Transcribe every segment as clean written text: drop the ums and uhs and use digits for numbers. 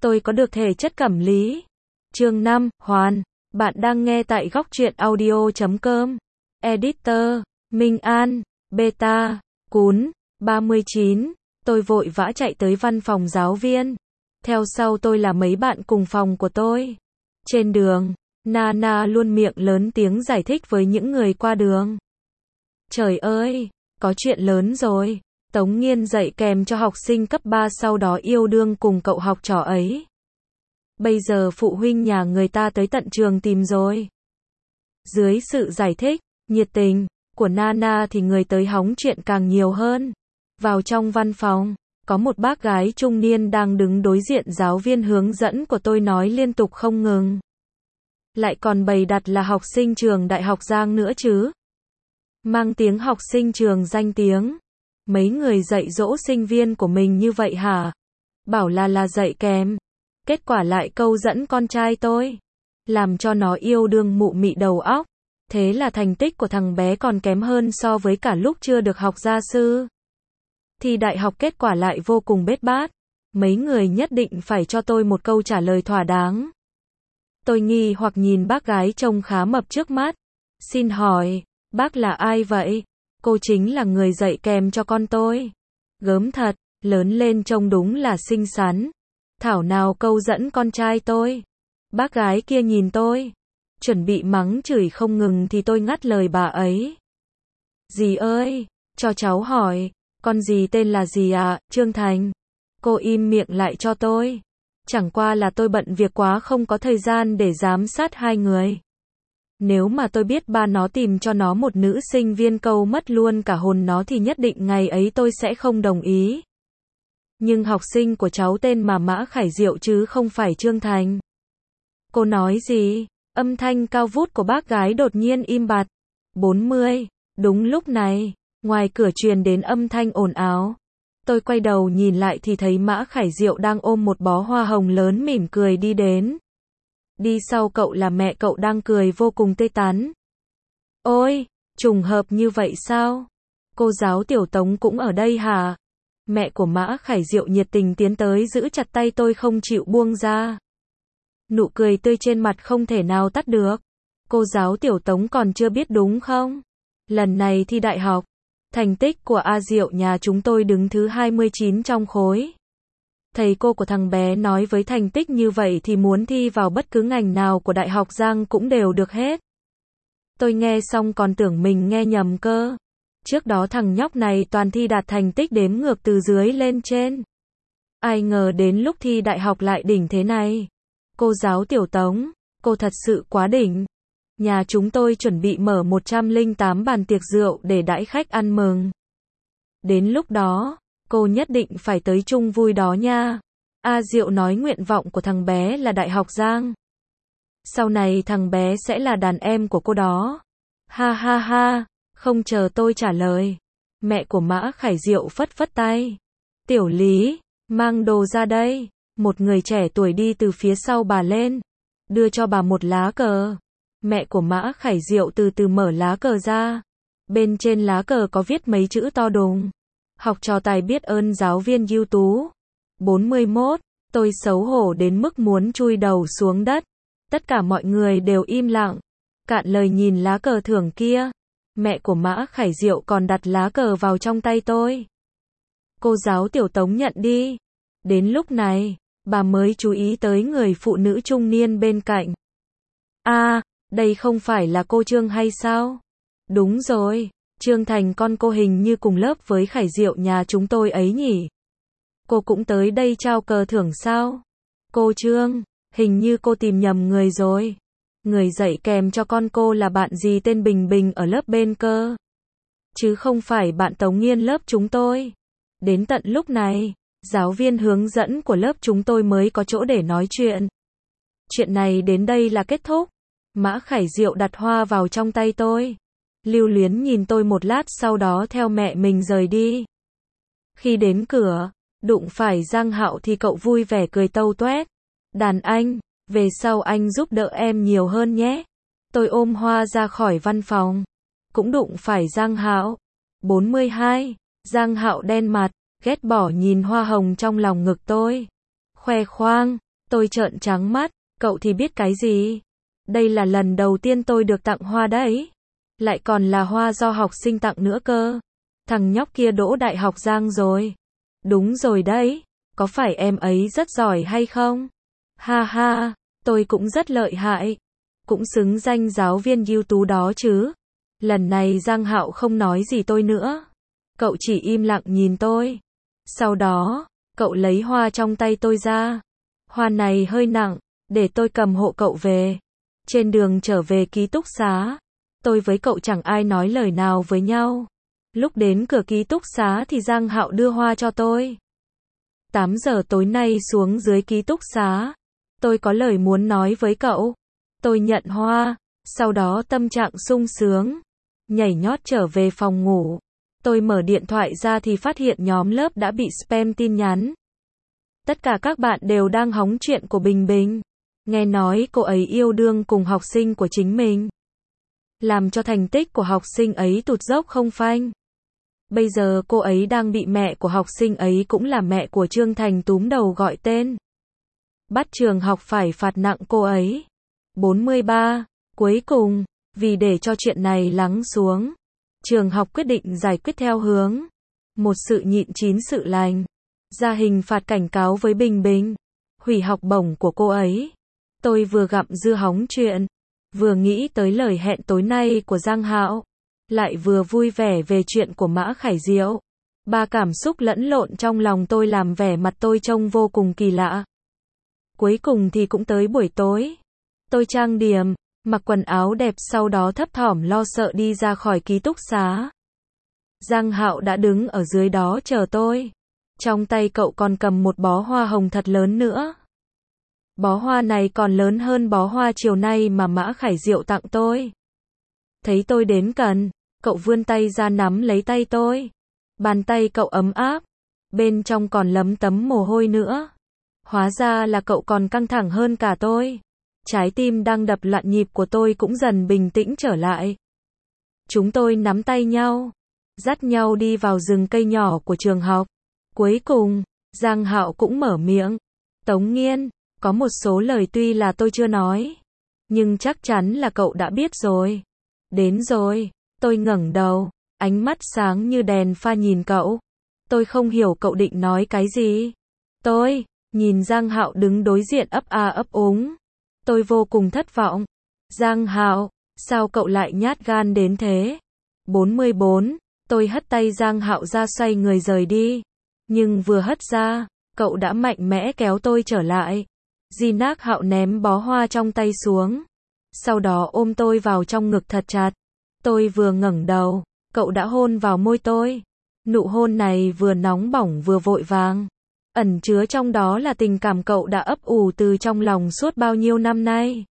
Tôi có được thể chất cẩm lý. Chương 5, Hoàn. Bạn đang nghe tại góc truyện audio.com. Editor, Minh An, Beta, Cún, 39. Tôi vội vã chạy tới văn phòng giáo viên. Theo sau tôi là mấy bạn cùng phòng của tôi. Trên đường, Nana luôn miệng lớn tiếng giải thích với những người qua đường. Trời ơi, có chuyện lớn rồi. Tống Nghiên dạy kèm cho học sinh cấp 3 sau đó yêu đương cùng cậu học trò ấy. Bây giờ phụ huynh nhà người ta tới tận trường tìm rồi. Dưới sự giải thích, nhiệt tình của Nana thì người tới hóng chuyện càng nhiều hơn. Vào trong văn phòng, có một bác gái trung niên đang đứng đối diện giáo viên hướng dẫn của tôi nói liên tục không ngừng. Lại còn bày đặt là học sinh trường Đại học Giang nữa chứ. Mang tiếng học sinh trường danh tiếng. Mấy người dạy dỗ sinh viên của mình như vậy hả? Bảo là dạy kèm. Kết quả lại câu dẫn con trai tôi. Làm cho nó yêu đương mụ mị đầu óc. Thế là thành tích của thằng bé còn kém hơn so với cả lúc chưa được học gia sư. Thì đại học kết quả lại vô cùng bết bát. Mấy người nhất định phải cho tôi một câu trả lời thỏa đáng. Tôi nghi hoặc nhìn bác gái trông khá mập trước mắt. Xin hỏi, bác là ai vậy? Cô chính là người dạy kèm cho con tôi. Gớm thật, lớn lên trông đúng là xinh xắn. Thảo nào câu dẫn con trai tôi. Bác gái kia nhìn tôi, chuẩn bị mắng chửi không ngừng thì tôi ngắt lời bà ấy. Dì ơi, cho cháu hỏi, con dì tên là gì ạ? Trương Thành. Cô im miệng lại cho tôi. Chẳng qua là tôi bận việc quá không có thời gian để giám sát hai người. Nếu mà tôi biết ba nó tìm cho nó một nữ sinh viên câu mất luôn cả hồn nó thì nhất định ngày ấy tôi sẽ không đồng ý. Nhưng học sinh của cháu tên mà Mã Khải Diệu chứ không phải Trương Thành. Cô nói gì? Âm thanh cao vút của bác gái đột nhiên im bặt. 40. Đúng lúc này, ngoài cửa truyền đến âm thanh ồn ào. Tôi quay đầu nhìn lại thì thấy Mã Khải Diệu đang ôm một bó hoa hồng lớn mỉm cười đi đến. Đi sau cậu là mẹ cậu đang cười vô cùng tươi tắn. Ôi, trùng hợp như vậy sao? Cô giáo Tiểu Tống cũng ở đây hả? Mẹ của Mã Khải Diệu nhiệt tình tiến tới giữ chặt tay tôi không chịu buông ra. Nụ cười tươi trên mặt không thể nào tắt được. Cô giáo Tiểu Tống còn chưa biết đúng không? Lần này thi đại học, thành tích của A Diệu nhà chúng tôi đứng thứ 29 trong khối. Thầy cô của thằng bé nói với thành tích như vậy thì muốn thi vào bất cứ ngành nào của Đại học Giang cũng đều được hết. Tôi nghe xong còn tưởng mình nghe nhầm cơ. Trước đó thằng nhóc này toàn thi đạt thành tích đếm ngược từ dưới lên trên. Ai ngờ đến lúc thi đại học lại đỉnh thế này. Cô giáo Tiểu Tống, cô thật sự quá đỉnh. Nhà chúng tôi chuẩn bị mở 108 bàn tiệc rượu để đãi khách ăn mừng. Đến lúc đó, cô nhất định phải tới chung vui đó nha. A Diệu nói nguyện vọng của thằng bé là Đại học Giang. Sau này thằng bé sẽ là đàn em của cô đó. Ha ha ha, không chờ tôi trả lời. Mẹ của Mã Khải Diệu phất phất tay. Tiểu Lý, mang đồ ra đây. Một người trẻ tuổi đi từ phía sau bà lên. Đưa cho bà một lá cờ. Mẹ của Mã Khải Diệu từ từ mở lá cờ ra. Bên trên lá cờ có viết mấy chữ to đùng. Học trò tài biết ơn giáo viên ưu tú. 41. Tôi xấu hổ đến mức muốn chui đầu xuống đất. Tất cả mọi người đều im lặng. Cạn lời nhìn lá cờ thưởng kia. Mẹ của Mã Khải Diệu còn đặt lá cờ vào trong tay tôi. Cô giáo Tiểu Tống nhận đi. Đến lúc này, bà mới chú ý tới người phụ nữ trung niên bên cạnh. À, đây không phải là cô Trương hay sao? Đúng rồi, Trương Thành con cô hình như cùng lớp với Khải Diệu nhà chúng tôi ấy nhỉ? Cô cũng tới đây trao cờ thưởng sao? Cô Trương, hình như cô tìm nhầm người rồi. Người dạy kèm cho con cô là bạn gì tên Bình Bình ở lớp bên cơ. Chứ không phải bạn Tống Nghiên lớp chúng tôi. Đến tận lúc này, giáo viên hướng dẫn của lớp chúng tôi mới có chỗ để nói chuyện. Chuyện này đến đây là kết thúc. Mã Khải Diệu đặt hoa vào trong tay tôi. Lưu luyến nhìn tôi một lát sau đó theo mẹ mình rời đi. Khi đến cửa, đụng phải Giang Hạo thì cậu vui vẻ cười tâu toét. Đàn anh, về sau anh giúp đỡ em nhiều hơn nhé. Tôi ôm hoa ra khỏi văn phòng. Cũng đụng phải Giang Hạo. 42. Giang Hạo đen mặt, ghét bỏ nhìn hoa hồng trong lòng ngực tôi. Khoe khoang, Tôi trợn trắng mắt, cậu thì biết cái gì? Đây là lần đầu tiên tôi được tặng hoa đấy. Lại còn là hoa do học sinh tặng nữa cơ. Thằng nhóc kia đỗ đại học Giang rồi. Đúng rồi đấy, có phải em ấy rất giỏi hay không? Ha ha, tôi cũng rất lợi hại. Cũng xứng danh giáo viên ưu tú đó chứ. Lần này Giang Hạo không nói gì tôi nữa. Cậu chỉ im lặng nhìn tôi. Sau đó, cậu lấy hoa trong tay tôi ra. Hoa này hơi nặng, để tôi cầm hộ cậu về. Trên đường trở về ký túc xá, tôi với cậu chẳng ai nói lời nào với nhau. Lúc đến cửa ký túc xá thì Giang Hạo đưa hoa cho tôi. 8 giờ tối nay xuống dưới ký túc xá. Tôi có lời muốn nói với cậu. Tôi nhận hoa, sau đó tâm trạng sung sướng. Nhảy nhót trở về phòng ngủ. Tôi mở điện thoại ra thì phát hiện nhóm lớp đã bị spam tin nhắn. Tất cả các bạn đều đang hóng chuyện của Bình Bình. Nghe nói cô ấy yêu đương cùng học sinh của chính mình. Làm cho thành tích của học sinh ấy tụt dốc không phanh. Bây giờ cô ấy đang bị mẹ của học sinh ấy cũng là mẹ của Trương Thành túm đầu gọi tên. Bắt trường học phải phạt nặng cô ấy. 43. Cuối cùng, vì để cho chuyện này lắng xuống, trường học quyết định giải quyết theo hướng một sự nhịn chín sự lành. Ra hình phạt cảnh cáo với Bình Bình. Hủy học bổng của cô ấy. Tôi vừa gặm dưa hóng chuyện, vừa nghĩ tới lời hẹn tối nay của Giang Hạo, lại vừa vui vẻ về chuyện của Mã Khải Diệu. Ba cảm xúc lẫn lộn trong lòng tôi làm vẻ mặt tôi trông vô cùng kỳ lạ. Cuối cùng thì cũng tới buổi tối. Tôi trang điểm, mặc quần áo đẹp sau đó thấp thỏm lo sợ đi ra khỏi ký túc xá. Giang Hạo đã đứng ở dưới đó chờ tôi. Trong tay cậu còn cầm một bó hoa hồng thật lớn nữa. Bó hoa này còn lớn hơn bó hoa chiều nay mà Mã Khải Diệu tặng tôi. Thấy tôi đến gần, cậu vươn tay ra nắm lấy tay tôi. Bàn tay cậu ấm áp, bên trong còn lấm tấm mồ hôi nữa. Hóa ra là cậu còn căng thẳng hơn cả tôi. Trái tim đang đập loạn nhịp của tôi cũng dần bình tĩnh trở lại. Chúng tôi nắm tay nhau, dắt nhau đi vào rừng cây nhỏ của trường học. Cuối cùng, Giang Hạo cũng mở miệng. Tống Nghiên, có một số lời tuy là tôi chưa nói, nhưng chắc chắn là cậu đã biết rồi. Đến rồi, tôi ngẩng đầu, ánh mắt sáng như đèn pha nhìn cậu. Tôi không hiểu cậu định nói cái gì. Tôi nhìn Giang Hạo đứng đối diện ấp a ấp úng. Tôi vô cùng thất vọng. Giang Hạo, sao cậu lại nhát gan đến thế? 44. Tôi hất tay Giang Hạo ra xoay người rời đi. Nhưng vừa hất ra, cậu đã mạnh mẽ kéo tôi trở lại. Giang Hạo ném bó hoa trong tay xuống. Sau đó ôm tôi vào trong ngực thật chặt. Tôi vừa ngẩng đầu, cậu đã hôn vào môi tôi. Nụ hôn này vừa nóng bỏng vừa vội vàng. Ẩn chứa trong đó là tình cảm cậu đã ấp ủ từ trong lòng suốt bao nhiêu năm nay.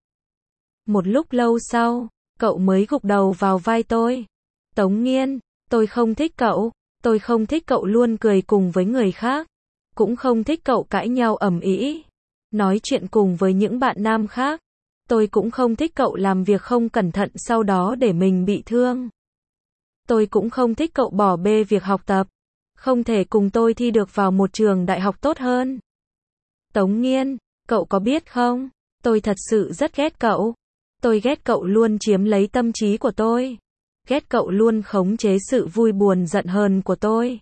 Một lúc lâu sau, cậu mới gục đầu vào vai tôi. Tống Nghiên, tôi không thích cậu. Tôi không thích cậu luôn cười cùng với người khác. Cũng không thích cậu cãi nhau ầm ĩ, nói chuyện cùng với những bạn nam khác. Tôi cũng không thích cậu làm việc không cẩn thận sau đó để mình bị thương. Tôi cũng không thích cậu bỏ bê việc học tập. Không thể cùng tôi thi được vào một trường đại học tốt hơn. Tống Nghiên, cậu có biết không? Tôi thật sự rất ghét cậu. Tôi ghét cậu luôn chiếm lấy tâm trí của tôi. Ghét cậu luôn khống chế sự vui buồn giận hờn của tôi.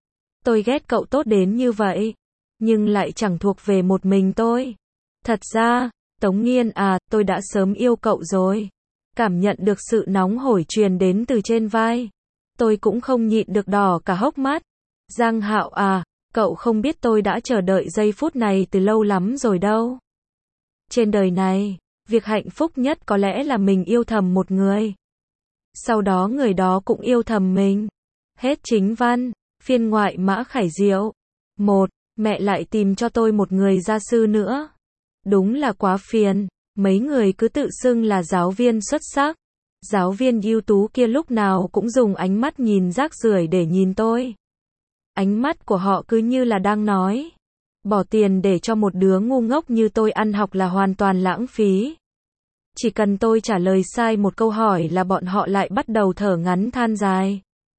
Tôi ghét cậu tốt đến như vậy, nhưng lại chẳng thuộc về một mình tôi. Thật ra, Tống Nghiên à, tôi đã sớm yêu cậu rồi. Cảm nhận được sự nóng hổi truyền đến từ trên vai. Tôi cũng không nhịn được đỏ cả hốc mắt. Giang Hạo à, cậu không biết tôi đã chờ đợi giây phút này từ lâu lắm rồi đâu. Trên đời này, việc hạnh phúc nhất có lẽ là mình yêu thầm một người. Sau đó người đó cũng yêu thầm mình. Hết chính văn, phiên ngoại Mã Khải Diệu. 1. Mẹ lại tìm cho tôi một người gia sư nữa. Đúng là quá phiền, mấy người cứ tự xưng là giáo viên xuất sắc. Giáo viên ưu tú kia lúc nào cũng dùng ánh mắt nhìn rác rưởi để nhìn tôi. Ánh mắt của họ cứ như là đang nói, bỏ tiền để cho một đứa ngu ngốc như tôi ăn học là hoàn toàn lãng phí. Chỉ cần tôi trả lời sai một câu hỏi là bọn họ lại bắt đầu thở ngắn than dài.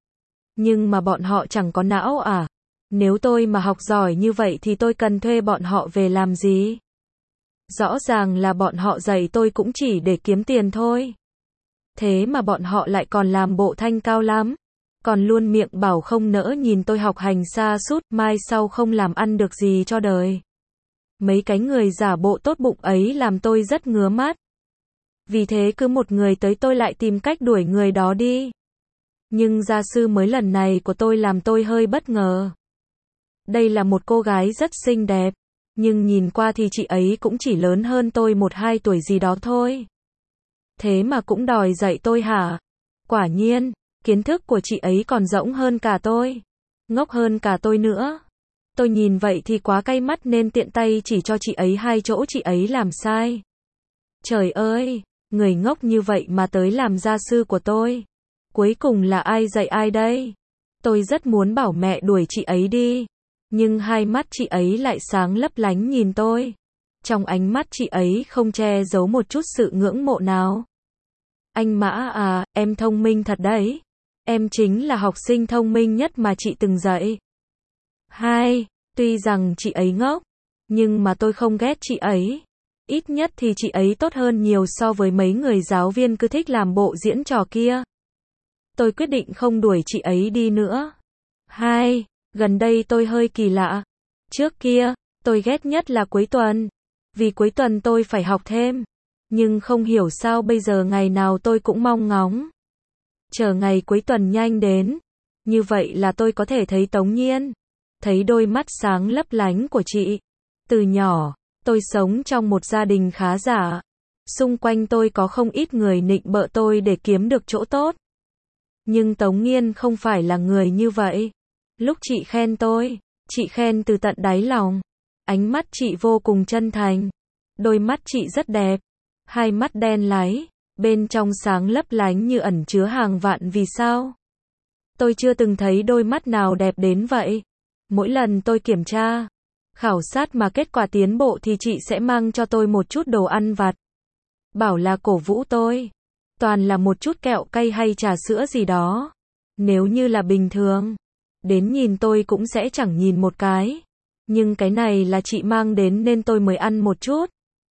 Nhưng mà bọn họ chẳng có não à? Nếu tôi mà học giỏi như vậy thì tôi cần thuê bọn họ về làm gì? Rõ ràng là bọn họ dạy tôi cũng chỉ để kiếm tiền thôi. Thế mà bọn họ lại còn làm bộ thanh cao lắm. Còn luôn miệng bảo không nỡ nhìn tôi học hành sa sút, mai sau không làm ăn được gì cho đời. Mấy cái người giả bộ tốt bụng ấy làm tôi rất ngứa mắt. Vì thế cứ một người tới tôi lại tìm cách đuổi người đó đi. Nhưng gia sư mới lần này của tôi làm tôi hơi bất ngờ. Đây là một cô gái rất xinh đẹp, nhưng nhìn qua thì chị ấy cũng chỉ lớn hơn tôi 1-2 tuổi gì đó thôi. Thế mà cũng đòi dạy tôi hả? Quả nhiên, kiến thức của chị ấy còn rỗng hơn cả tôi, ngốc hơn cả tôi nữa. Tôi nhìn vậy thì quá cay mắt nên tiện tay chỉ cho chị ấy 2 chỗ chị ấy làm sai. Trời ơi, người ngốc như vậy mà tới làm gia sư của tôi. Cuối cùng là ai dạy ai đây? Tôi rất muốn bảo mẹ đuổi chị ấy đi, nhưng hai mắt chị ấy lại sáng lấp lánh nhìn tôi. Trong ánh mắt chị ấy không che giấu một chút sự ngưỡng mộ nào. Anh Mã à, em thông minh thật đấy. Em chính là học sinh thông minh nhất mà chị từng dạy. Tuy rằng chị ấy ngốc, nhưng mà tôi không ghét chị ấy. Ít nhất thì chị ấy tốt hơn nhiều so với mấy người giáo viên cứ thích làm bộ diễn trò kia. Tôi quyết định không đuổi chị ấy đi nữa. Gần đây tôi hơi kỳ lạ. Trước kia, tôi ghét nhất là cuối tuần. Vì cuối tuần tôi phải học thêm. Nhưng không hiểu sao bây giờ ngày nào tôi cũng mong ngóng. Chờ ngày cuối tuần nhanh đến. Như vậy là tôi có thể thấy Tống Nhiên. Thấy đôi mắt sáng lấp lánh của chị. Từ nhỏ, tôi sống trong một gia đình khá giả. Xung quanh tôi có không ít người nịnh bợ tôi để kiếm được chỗ tốt. Nhưng Tống Nhiên không phải là người như vậy. Lúc chị khen tôi, chị khen từ tận đáy lòng. Ánh mắt chị vô cùng chân thành. Đôi mắt chị rất đẹp. Hai mắt đen láy, bên trong sáng lấp lánh như ẩn chứa hàng vạn vì sao. Tôi chưa từng thấy đôi mắt nào đẹp đến vậy. Mỗi lần tôi kiểm tra, khảo sát mà kết quả tiến bộ thì chị sẽ mang cho tôi một chút đồ ăn vặt. Bảo là cổ vũ tôi. Toàn là một chút kẹo cay hay trà sữa gì đó. Nếu như là bình thường, đến nhìn tôi cũng sẽ chẳng nhìn một cái. Nhưng cái này là chị mang đến nên tôi mới ăn một chút.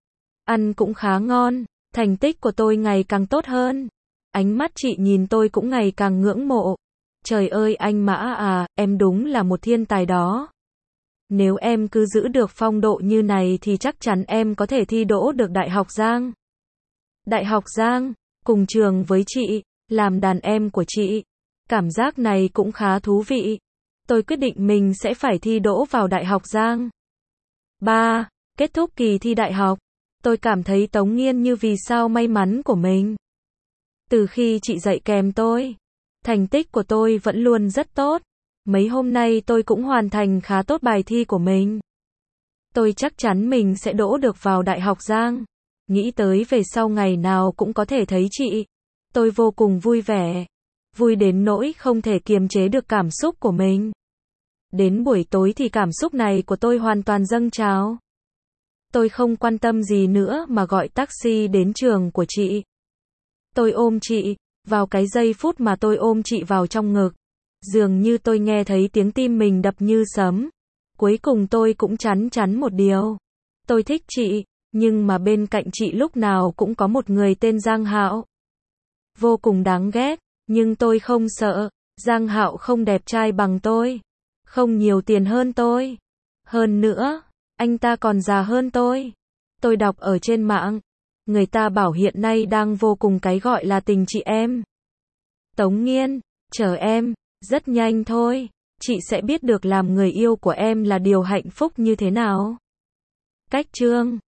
Ăn cũng khá ngon, thành tích của tôi ngày càng tốt hơn. Ánh mắt chị nhìn tôi cũng ngày càng ngưỡng mộ. Trời ơi anh Mã à, em đúng là một thiên tài đó. Nếu em cứ giữ được phong độ như này thì chắc chắn em có thể thi đỗ được Đại học Giang. Đại học Giang, cùng trường với chị, làm đàn em của chị. Cảm giác này cũng khá thú vị. Tôi quyết định mình sẽ phải thi đỗ vào Đại học Giang. 3. Kết thúc kỳ thi đại học. Tôi cảm thấy Tống Nhiên như vì sao may mắn của mình. Từ khi chị dạy kèm tôi, thành tích của tôi vẫn luôn rất tốt. Mấy hôm nay tôi cũng hoàn thành khá tốt bài thi của mình. Tôi chắc chắn mình sẽ đỗ được vào Đại học Giang. Nghĩ tới về sau ngày nào cũng có thể thấy chị. Tôi vô cùng vui vẻ. Vui đến nỗi không thể kiềm chế được cảm xúc của mình. Đến buổi tối thì cảm xúc này của tôi hoàn toàn dâng trào. Tôi không quan tâm gì nữa mà gọi taxi đến trường của chị. Tôi ôm chị, vào cái giây phút mà tôi ôm chị vào trong ngực. Dường như tôi nghe thấy tiếng tim mình đập như sấm. Cuối cùng tôi cũng chắn chắn một điều. Tôi thích chị, nhưng mà bên cạnh chị lúc nào cũng có một người tên Giang Hạo. Vô cùng đáng ghét, nhưng tôi không sợ. Giang Hạo không đẹp trai bằng tôi. Không nhiều tiền hơn tôi. Hơn nữa, anh ta còn già hơn tôi. Tôi đọc ở trên mạng, người ta bảo hiện nay đang vô cùng cái gọi là tình chị em. Tống Nhiên, chờ em, rất nhanh thôi, chị sẽ biết được làm người yêu của em là điều hạnh phúc như thế nào. Cách chương